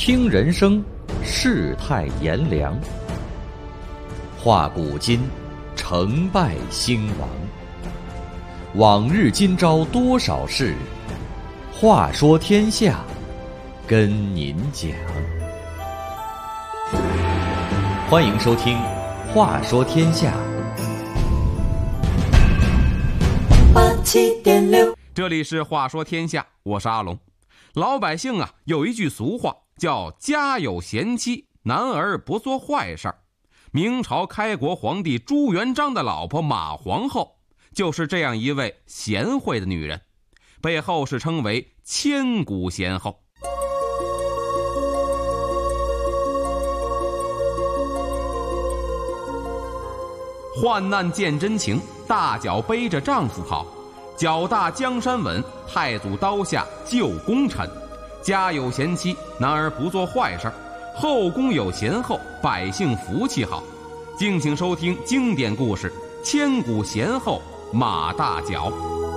听人生，世态炎凉，话古今，成败兴亡。往日今朝多少事，话说天下，跟您讲。欢迎收听《话说天下》。 87.6，这里是话说天下，我是阿龙。老百姓啊，有一句俗话叫家有贤妻，男儿不做坏事儿。明朝开国皇帝朱元璋的老婆马皇后就是这样一位贤惠的女人，被后世称为千古贤后。患难见真情，大脚背着丈夫跑，脚大江山稳，太祖刀下救功臣。家有贤妻，男儿不做坏事，后宫有贤后，百姓福气好。敬请收听经典故事《千古贤后马大脚》。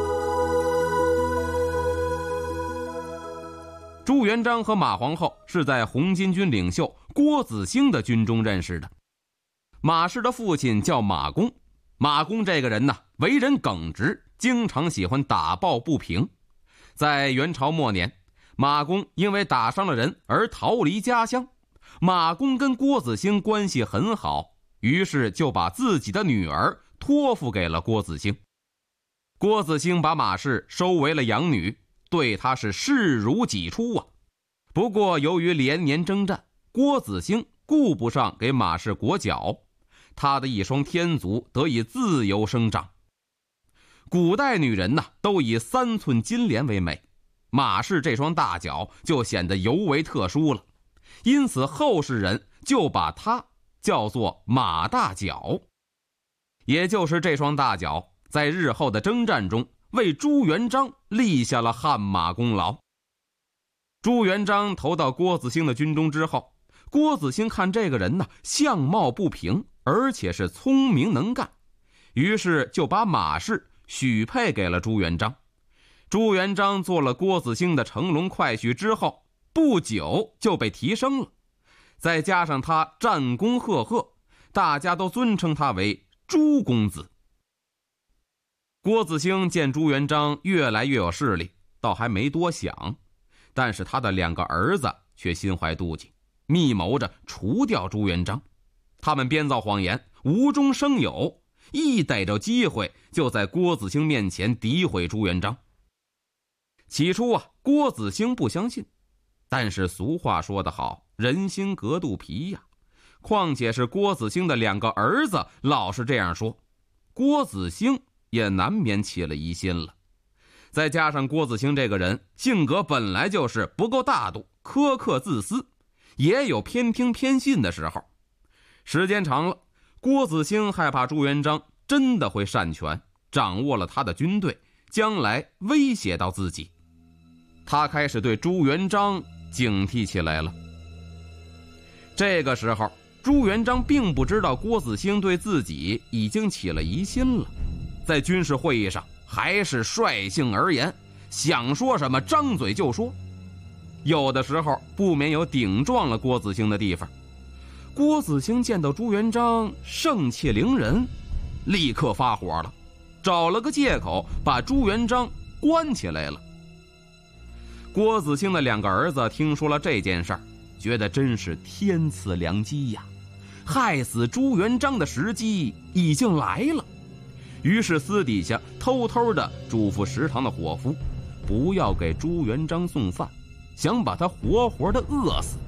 朱元璋和马皇后是在红巾军领袖郭子兴的军中认识的。马氏的父亲叫马公，马公这个人呢，为人耿直，经常喜欢打抱不平。在元朝末年，马公因为打伤了人而逃离家乡。马公跟郭子兴关系很好，于是就把自己的女儿托付给了郭子兴。郭子兴把马氏收为了养女，对她是视如己出啊。不过由于连年征战，郭子兴顾不上给马氏裹脚，他的一双天足得以自由生长。古代女人呢，都以3寸金莲为美，马氏这双大脚就显得尤为特殊了，因此后世人就把它叫做马大脚。也就是这双大脚，在日后的征战中为朱元璋立下了汗马功劳。朱元璋投到郭子兴的军中之后，郭子兴看这个人呢，相貌不平，而且是聪明能干，于是就把马氏许配给了朱元璋。朱元璋做了郭子兴的乘龙快婿之后，不久就被提升了，再加上他战功赫赫，大家都尊称他为朱公子。郭子兴见朱元璋越来越有势力，倒还没多想，但是他的2个儿子却心怀妒忌，密谋着除掉朱元璋。他们编造谎言，无中生有，一逮着机会就在郭子兴面前诋毁朱元璋。起初啊，郭子兴不相信，但是俗话说得好，人心隔肚皮呀。况且是郭子兴的2个儿子老是这样说，郭子兴也难免起了疑心了。再加上郭子兴这个人性格本来就是不够大度，苛刻自私，也有偏听偏信的时候。时间长了，郭子兴害怕朱元璋真的会擅权，掌握了他的军队，将来威胁到自己。他开始对朱元璋警惕起来了。这个时候，朱元璋并不知道郭子兴对自己已经起了疑心了，在军事会议上还是率性而言，想说什么张嘴就说，有的时候不免有顶撞了郭子兴的地方。郭子兴见到朱元璋盛气凌人，立刻发火了，找了个借口把朱元璋关起来了。郭子兴的2个儿子听说了这件事儿，觉得真是天赐良机呀，害死朱元璋的时机已经来了。于是私底下偷偷地嘱咐食堂的伙夫，不要给朱元璋送饭，想把他活活地饿死。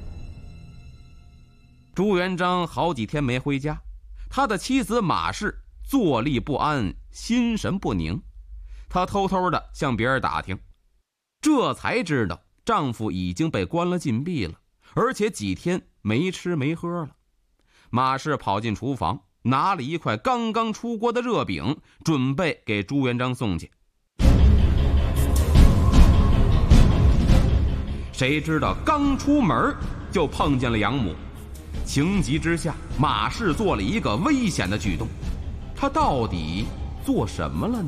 朱元璋好几天没回家，他的妻子马氏坐立不安，心神不宁。他偷偷地向别人打听，这才知道丈夫已经被关了禁闭了，而且几天没吃没喝了。马氏跑进厨房，拿了一块刚刚出锅的热饼，准备给朱元璋送去。谁知道刚出门就碰见了养母，情急之下，马氏做了一个危险的举动。他到底做什么了呢？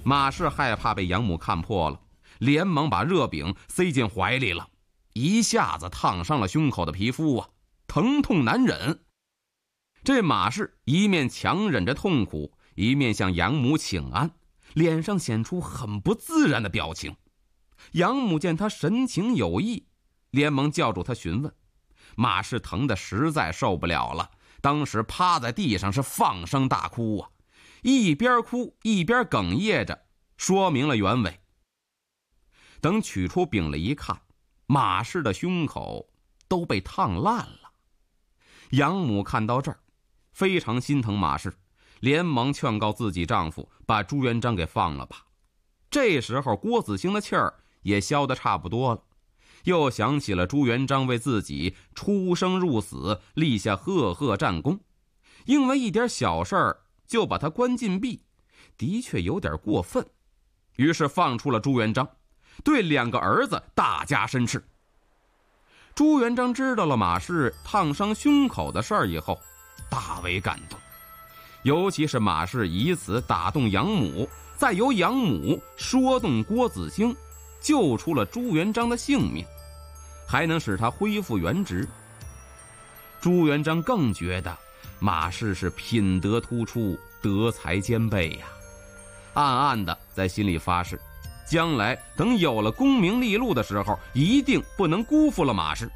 马氏害怕被养母看破了，连忙把热饼塞进怀里了，一下子烫伤了胸口的皮肤啊，疼痛难忍。这马氏一面强忍着痛苦，一面向养母请安，脸上显出很不自然的表情。养母见他神情有异，连忙叫住他询问。马氏疼得实在受不了了，当时趴在地上是放声大哭啊，一边哭一边哽咽着说明了原委。等取出饼来一看，马氏的胸口都被烫烂了。养母看到这儿非常心疼马氏，连忙劝告自己丈夫把朱元璋给放了吧。这时候郭子兴的气儿也消得差不多了，又想起了朱元璋为自己出生入死立下赫赫战功，因为一点小事儿就把他关禁闭，的确有点过分，于是放出了朱元璋，对2个儿子大加申斥。朱元璋知道了马氏烫伤胸口的事儿以后，大为感动，尤其是马氏以此打动养母，再由养母说动郭子兴，救出了朱元璋的性命，还能使他恢复原职。朱元璋更觉得马氏是品德突出，德才兼备呀，暗暗的在心里发誓，将来等有了功名利禄的时候，一定不能辜负了马氏。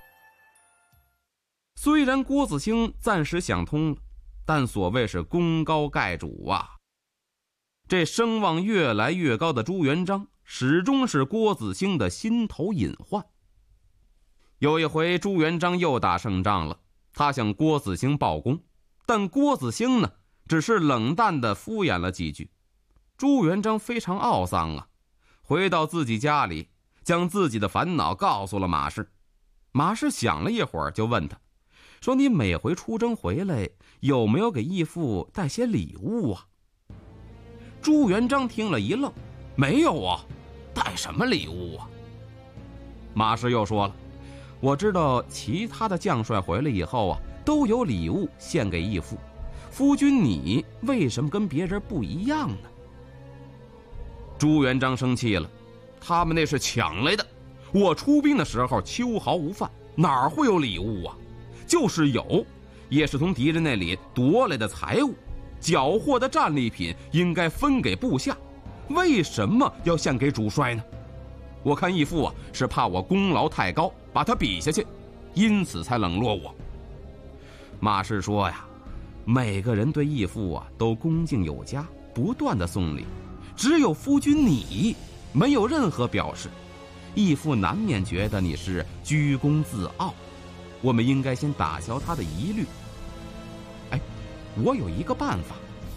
虽然郭子兴暂时想通了，但所谓是功高盖主啊，这声望越来越高的朱元璋始终是郭子兴的心头隐患。有一回朱元璋又打胜仗了，他向郭子兴报功，但郭子兴呢，只是冷淡地敷衍了几句。朱元璋非常懊丧啊，回到自己家里，将自己的烦恼告诉了马氏。马氏想了一会儿，就问他说：“你每回出征回来，有没有给义父带些礼物啊？”朱元璋听了一愣：“没有啊，带什么礼物啊？”马氏又说了：“我知道其他的将帅回来以后啊，都有礼物献给义父，夫君你为什么跟别人不一样呢？”朱元璋生气了：“他们那是抢来的，我出兵的时候秋毫无犯，哪会有礼物啊？就是有，也是从敌人那里夺来的财物，缴获的战利品应该分给部下，为什么要献给主帅呢？我看义父啊，是怕我功劳太高，把他比下去，因此才冷落我。”马氏说呀：“每个人对义父啊都恭敬有加，不断的送礼，只有夫君你没有任何表示，义父难免觉得你是居功自傲，我们应该先打消他的疑虑。我有一个办法。”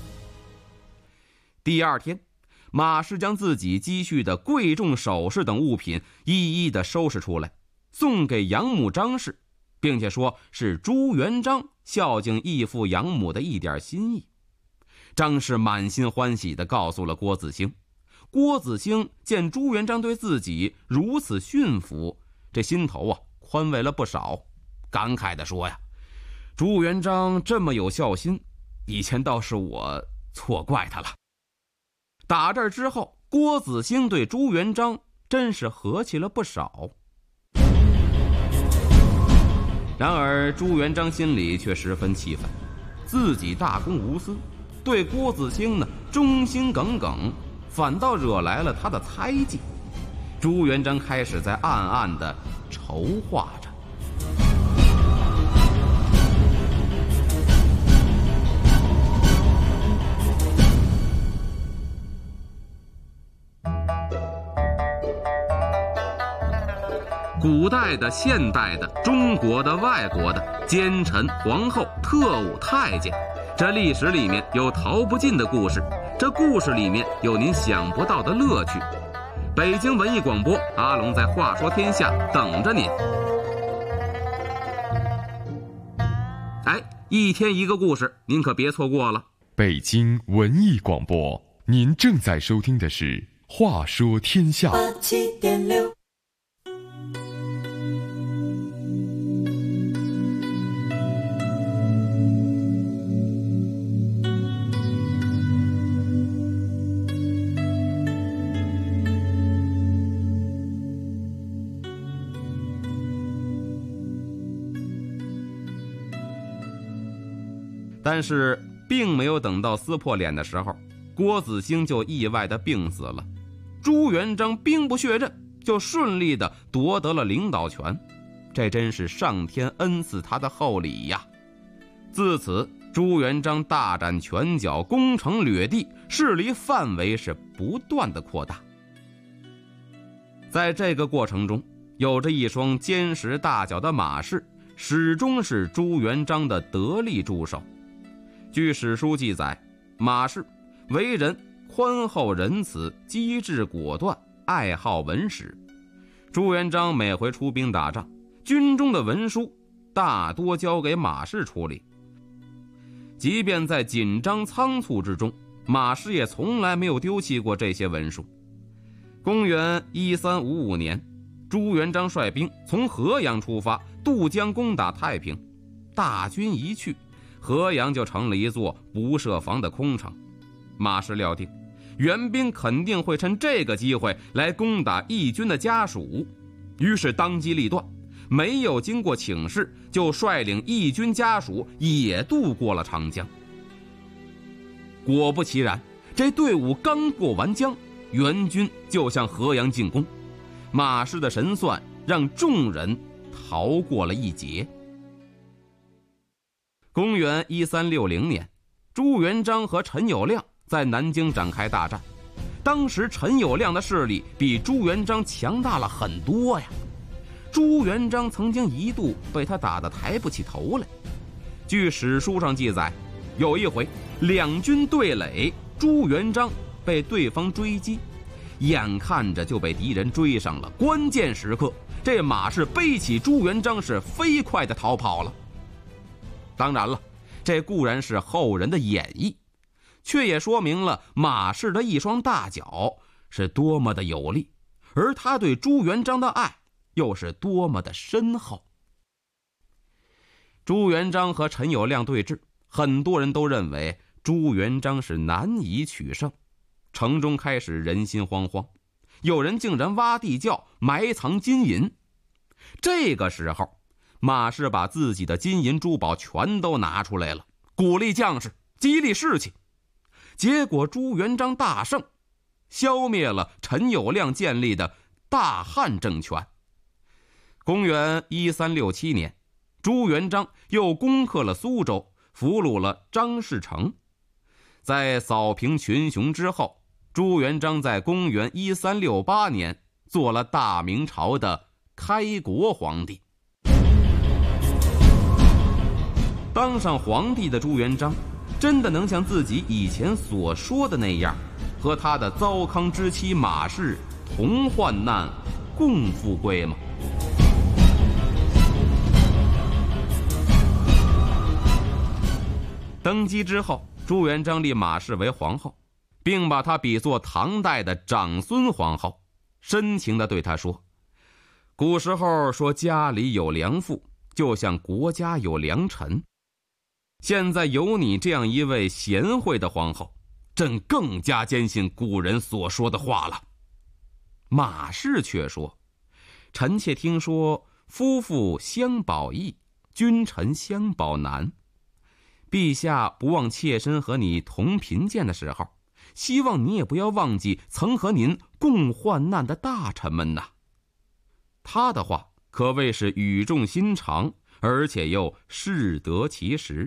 第二天，马氏将自己积蓄的贵重首饰等物品一一的收拾出来，送给养母张氏，并且说是朱元璋孝敬义父养母的一点心意。张氏满心欢喜地告诉了郭子兴。郭子兴见朱元璋对自己如此驯服，这心头啊宽慰了不少，感慨地说呀：“朱元璋这么有孝心，以前倒是我错怪他了。”打这儿之后，郭子兴对朱元璋真是和气了不少。然而朱元璋心里却十分气愤，自己大公无私，对郭子兴呢忠心耿耿，反倒惹来了他的猜忌。朱元璋开始在暗暗地筹划着。古代的、现代的、中国的、外国的，奸臣、皇后、特务、太监，这历史里面有逃不尽的故事，这故事里面有您想不到的乐趣。北京文艺广播，阿龙在话说天下等着您。一天一个故事，您可别错过了。 北京文艺广播，您正在收听的是《话说天下》。 87.6 但是并没有等到撕破脸的时候，郭子兴就意外地病死了。朱元璋兵不血刃，就顺利地夺得了领导权，这真是上天恩赐他的厚礼呀。自此，朱元璋大展拳脚，攻城掠地，势力范围是不断的扩大。在这个过程中，有着一双坚实大脚的马氏，始终是朱元璋的得力助手。据史书记载，马氏为人宽厚仁慈，机智果断，爱好文史。朱元璋每回出兵打仗，军中的文书大多交给马氏处理。即便在紧张仓促之中，马氏也从来没有丢弃过这些文书。公元1355年，朱元璋率兵从河阳出发，渡江攻打太平。大军一去，河阳就成了一座不设防的空城。马氏料定援兵肯定会趁这个机会来攻打义军的家属，于是当机立断，没有经过请示，就率领义军家属也渡过了长江。果不其然，这队伍刚过完江，援军就向河阳进攻。马氏的神算让众人逃过了一劫。公元1360年，朱元璋和陈友谅在南京展开大战。当时陈友谅的势力比朱元璋强大了很多呀。朱元璋曾经一度被他打得抬不起头来。据史书上记载，有一回两军对垒，朱元璋被对方追击，眼看着就被敌人追上了。关键时刻，这马氏背起朱元璋，是飞快地逃跑了。当然了，这固然是后人的演绎，却也说明了马氏的一双大脚是多么的有力，而他对朱元璋的爱又是多么的深厚。朱元璋和陈友谅对峙，很多人都认为朱元璋是难以取胜，城中开始人心惶惶，有人竟然挖地窖埋藏金银。这个时候，马氏把自己的金银珠宝全都拿出来了，鼓励将士，激励士气。结果朱元璋大胜，消灭了陈友谅建立的大汉政权。公元1367年，朱元璋又攻克了苏州，俘虏了张士诚。在扫平群雄之后，朱元璋在公元1368年做了大明朝的开国皇帝。当上皇帝的朱元璋，真的能像自己以前所说的那样，和他的糟糠之妻马氏同患难，共富贵吗？登基之后，朱元璋立马氏为皇后，并把她比作唐代的长孙皇后，深情地对她说：古时候说家里有良妇，就像国家有良臣。现在有你这样一位贤惠的皇后，朕更加坚信古人所说的话了。马氏却说：臣妾听说夫妇相保易，君臣相保难。陛下不忘妾身和你同贫贱的时候，希望你也不要忘记曾和您共患难的大臣们呐。他的话可谓是语重心长，而且又适得其时。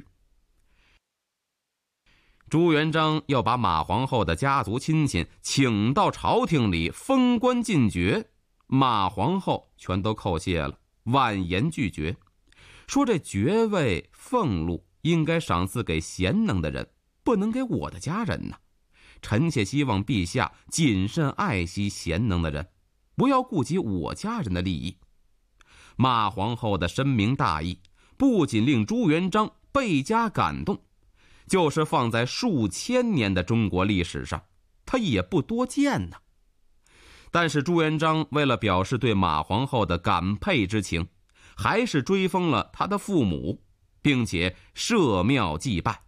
朱元璋要把马皇后的家族亲戚请到朝廷里封官进爵，马皇后全都叩谢了，婉言拒绝，说这爵位俸禄应该赏赐给贤能的人，不能给我的家人呢。臣妾希望陛下谨慎爱惜贤能的人，不要顾及我家人的利益。马皇后的深明大义，不仅令朱元璋倍加感动，就是放在数千年的中国历史上，他也不多见呢。但是朱元璋为了表示对马皇后的感佩之情，还是追封了他的父母，并且设庙祭拜。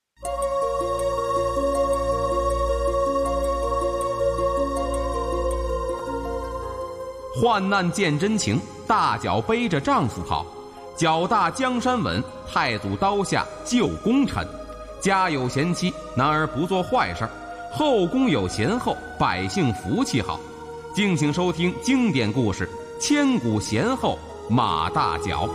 患难见真情，大脚背着丈夫跑，脚大江山稳，太祖刀下救功臣， 家有贤妻，男儿不做坏事；后宫有贤后，百姓福气好。敬请收听经典故事《千古贤后马大脚》。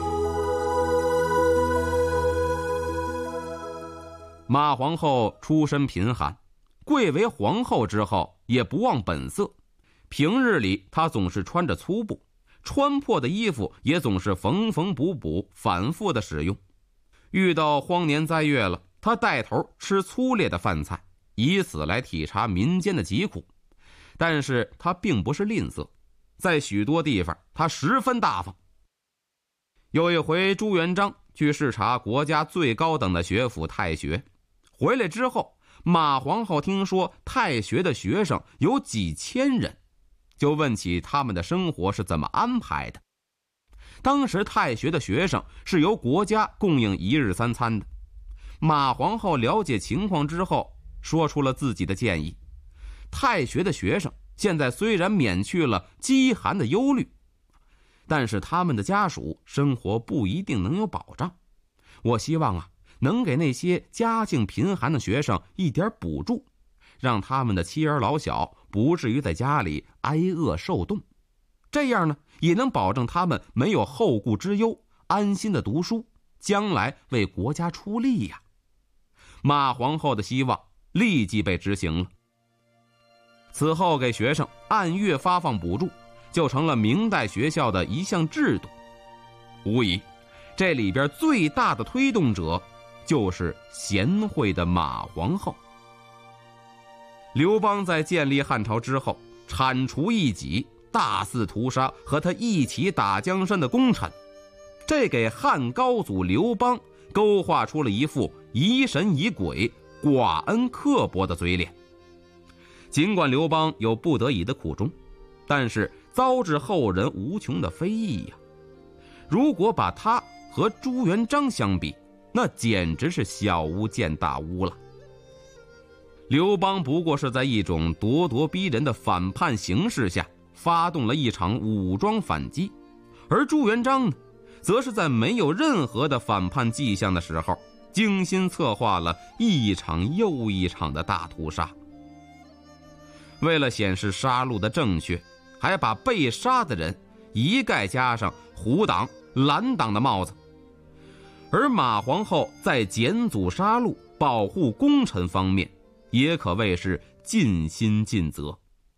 马皇后出身贫寒，贵为皇后之后也不忘本色。平日里她总是穿着粗布，穿破的衣服也总是缝缝补补，反复的使用。遇到荒年灾月了，她带头吃粗劣的饭菜，以此来体察民间的疾苦。但是她并不是吝啬，在许多地方她十分大方。有一回，朱元璋去视察国家最高等的学府太学，回来之后，马皇后听说太学的学生有几千人，就问起他们的生活是怎么安排的。当时太学的学生是由国家供应1日3餐的。马皇后了解情况之后，说出了自己的建议。太学的学生现在虽然免去了饥寒的忧虑，但是他们的家属生活不一定能有保障。我希望能给那些家境贫寒的学生一点补助，让他们的妻儿老小不至于在家里挨饿受冻。这样呢，也能保证他们没有后顾之忧，安心的读书，将来为国家出力呀。马皇后的希望立即被执行了。此后给学生按月发放补助，就成了明代学校的一项制度。无疑，这里边最大的推动者就是贤惠的马皇后。刘邦在建立汉朝之后，铲除异己，大肆屠杀和他一起打江山的功臣，这给汉高祖刘邦勾画出了一副疑神疑鬼、寡恩刻薄的嘴脸。尽管刘邦有不得已的苦衷，但是遭致后人无穷的非议呀。如果把他和朱元璋相比，那简直是小巫见大巫了。刘邦不过是在一种咄咄逼人的反叛形势下发动了一场武装反击，而朱元璋呢，则是在没有任何的反叛迹象的时候，精心策划了一场又一场的大屠杀。为了显示杀戮的正确，还把被杀的人一概加上虎党、蓝党的帽子。而马皇后在检阻杀戮、保护功臣方面，也可谓是尽心尽责。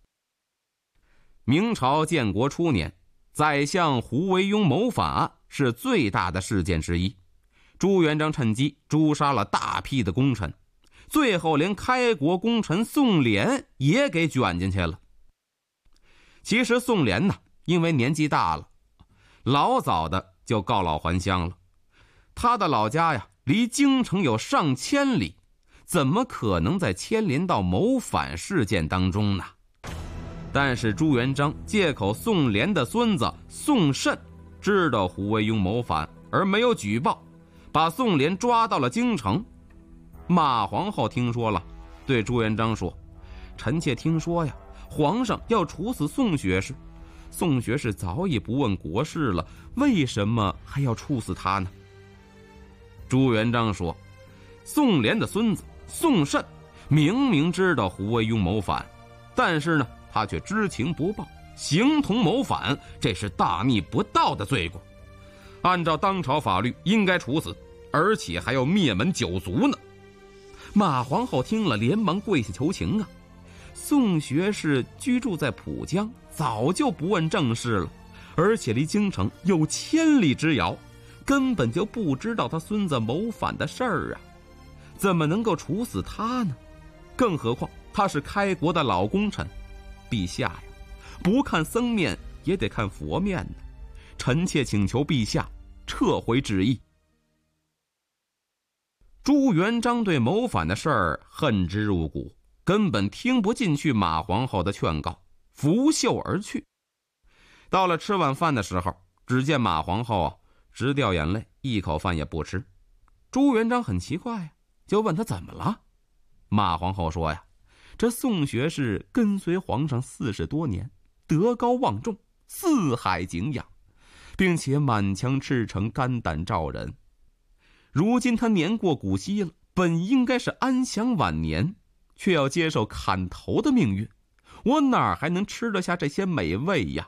明朝建国初年，宰相胡惟庸谋反案是最大的事件之一。朱元璋趁机诛杀了大批的功臣，最后连开国功臣宋濂也给卷进去了。其实宋濂呢，因为年纪大了，老早的就告老还乡了。他的老家呀，离京城有上千里，怎么可能再牵连到谋反事件当中呢？但是朱元璋借口宋濂的孙子宋慎知道胡惟庸谋反而没有举报，把宋濂抓到了京城。马皇后听说了，对朱元璋说：“臣妾听说呀，皇上要处死宋学士。宋学士早已不问国事了，为什么还要处死他呢？”朱元璋说：“宋濂的孙子宋慎明明知道胡惟庸谋反，但是呢，他却知情不报，形同谋反，这是大逆不道的罪过。按照当朝法律，应该处死，而且还要灭门九族呢。”马皇后听了，连忙跪下求情啊！宋学士居住在浦江，早就不问政事了，而且离京城有千里之遥，根本就不知道他孙子谋反的事儿啊，怎么能够处死他呢？更何况他是开国的老功臣，陛下呀，不看僧面也得看佛面呢。臣妾请求陛下撤回旨意。朱元璋对谋反的事儿恨之入骨，根本听不进去马皇后的劝告，拂袖而去。到了吃晚饭的时候，只见马皇后直掉眼泪，一口饭也不吃。朱元璋很奇怪呀，就问他怎么了。马皇后说呀，这宋学士跟随皇上40多年，德高望重，四海敬仰，并且满腔赤诚，肝胆照人。如今他年过古稀了， 本应该是安享晚年，却要接受砍头的命运，我哪还能吃得下这些美味呀？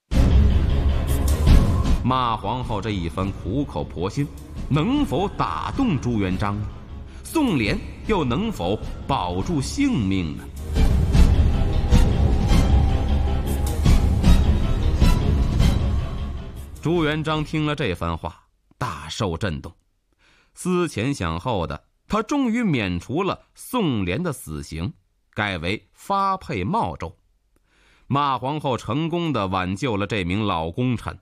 马皇后这一番苦口婆心，能否打动朱元璋？宋濂又能否保住性命呢？朱元璋听了这番话，大受震动，思前想后的，他终于免除了宋濂的死刑，改为发配茂州。马皇后成功地挽救了这名老功臣。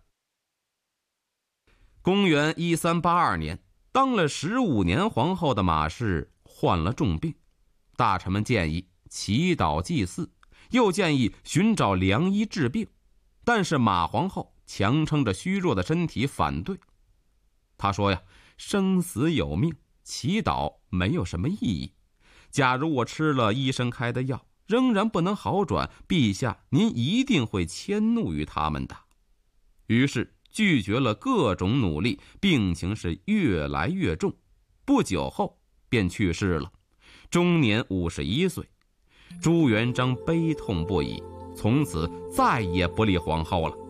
公元1382年，当了15年皇后的马氏患了重病，大臣们建议祈祷祭祀，又建议寻找良医治病，但是马皇后强撑着虚弱的身体反对。她说呀，生死有命，祈祷没有什么意义。假如我吃了医生开的药，仍然不能好转，陛下您一定会迁怒于他们的。于是拒绝了各种努力，病情是越来越重，不久后便去世了，终年51岁。朱元璋悲痛不已，从此再也不立皇后了。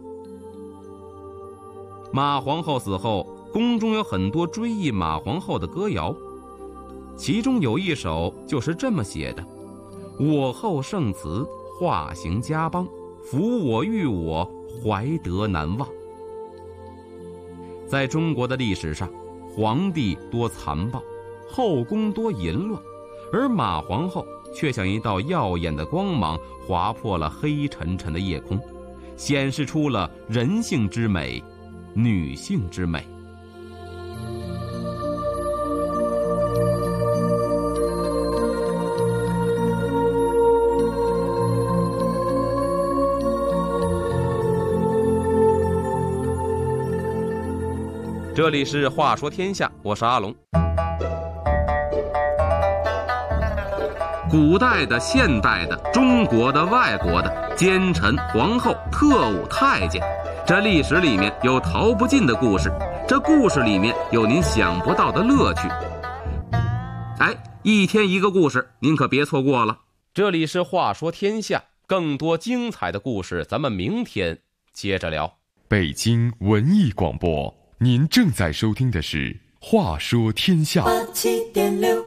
马皇后死后，宫中有很多追忆马皇后的歌谣，其中有一首就是这么写的：我后圣慈，化行家邦，抚我育我，怀德难忘。在中国的历史上，皇帝多残暴，后宫多淫乱，而马皇后却像一道耀眼的光芒，划破了黑沉沉的夜空，显示出了人性之美，女性之美。这里是话说天下，我是阿龙。古代的、现代的、中国的、外国的，奸臣、皇后、特务、太监，这历史里面有逃不尽的故事，这故事里面有您想不到的乐趣。哎，一天一个故事，您可别错过了。这里是话说天下，更多精彩的故事咱们明天接着聊。 北京文艺广播，您正在收听的是《话说天下》。 87.6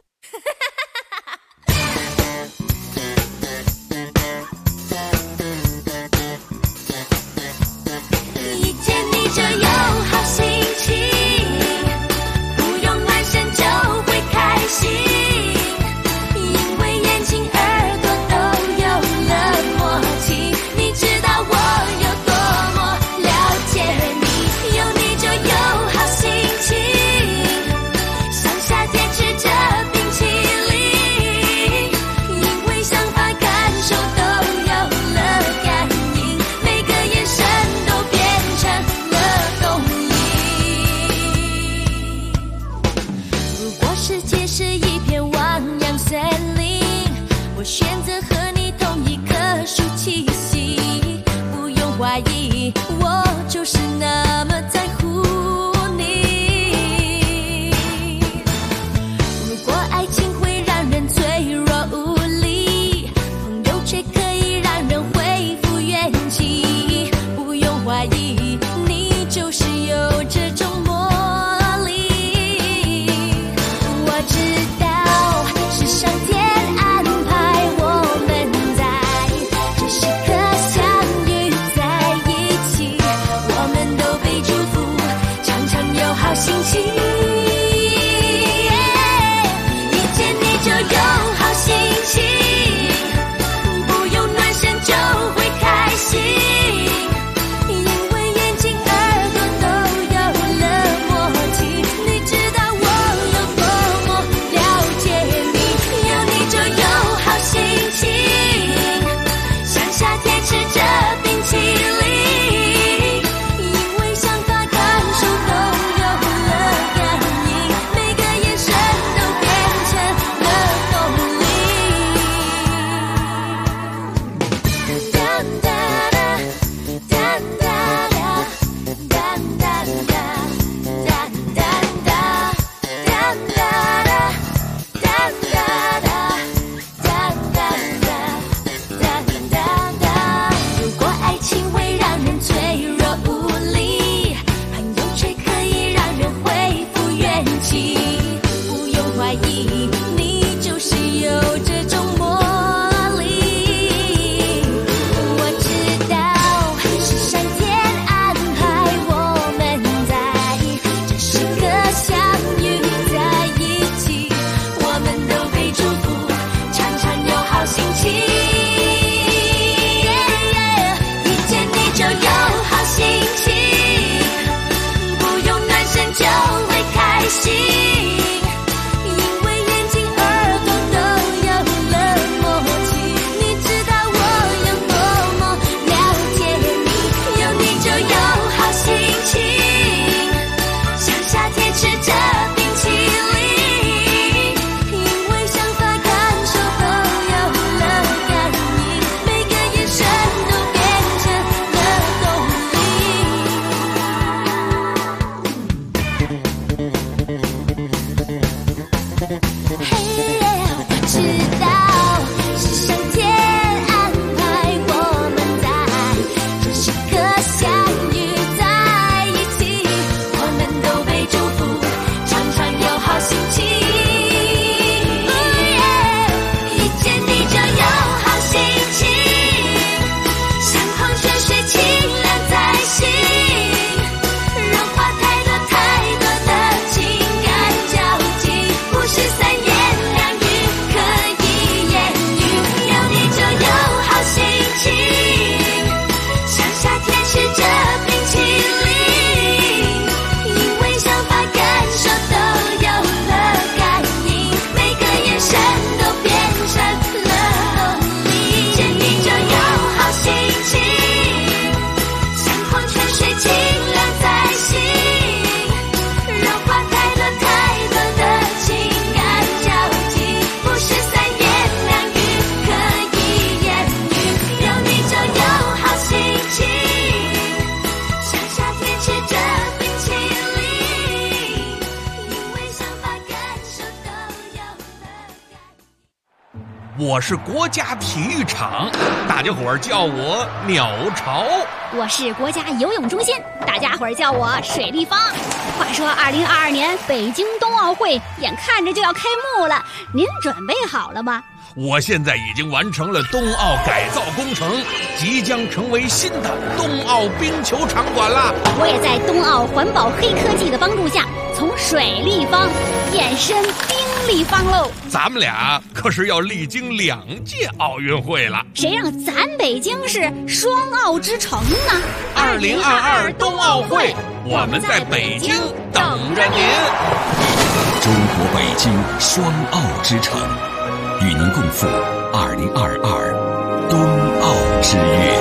我是国家体育场，大家伙儿叫我鸟巢。 我是国家游泳中心，大家伙儿叫我水立方。话说2022年北京冬奥会眼看着就要开幕了，您准备好了吗？ 我现在已经完成了冬奥改造工程，即将成为新的冬奥冰球场馆了。 我也在冬奥环保黑科技的帮助下，从水立方变身冰立方喽。 咱们俩可是要历经2届奥运会了， 谁让咱北京是双奥之城呢 ？2022冬奥会，我们在北京等着您。 中国北京双奥之城，与您共赴2022冬奥之月。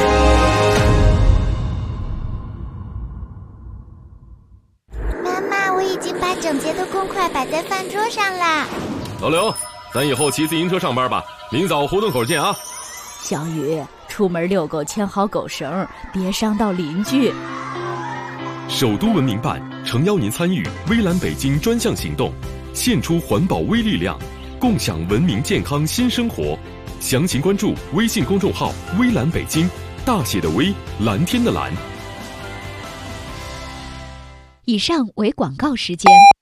妈妈，我已经把整洁的公筷摆在饭桌上啦。 老刘，咱以后骑自行车上班吧，明早胡同口见啊。 小雨，出门遛狗牵好狗绳，别伤到邻居。 首都文明办诚邀您参与微蓝北京专项行动，献出环保微力量，共享文明健康新生活。详情关注微信公众号“微蓝北京”，大写的微，蓝天的蓝。 以上为广告时间。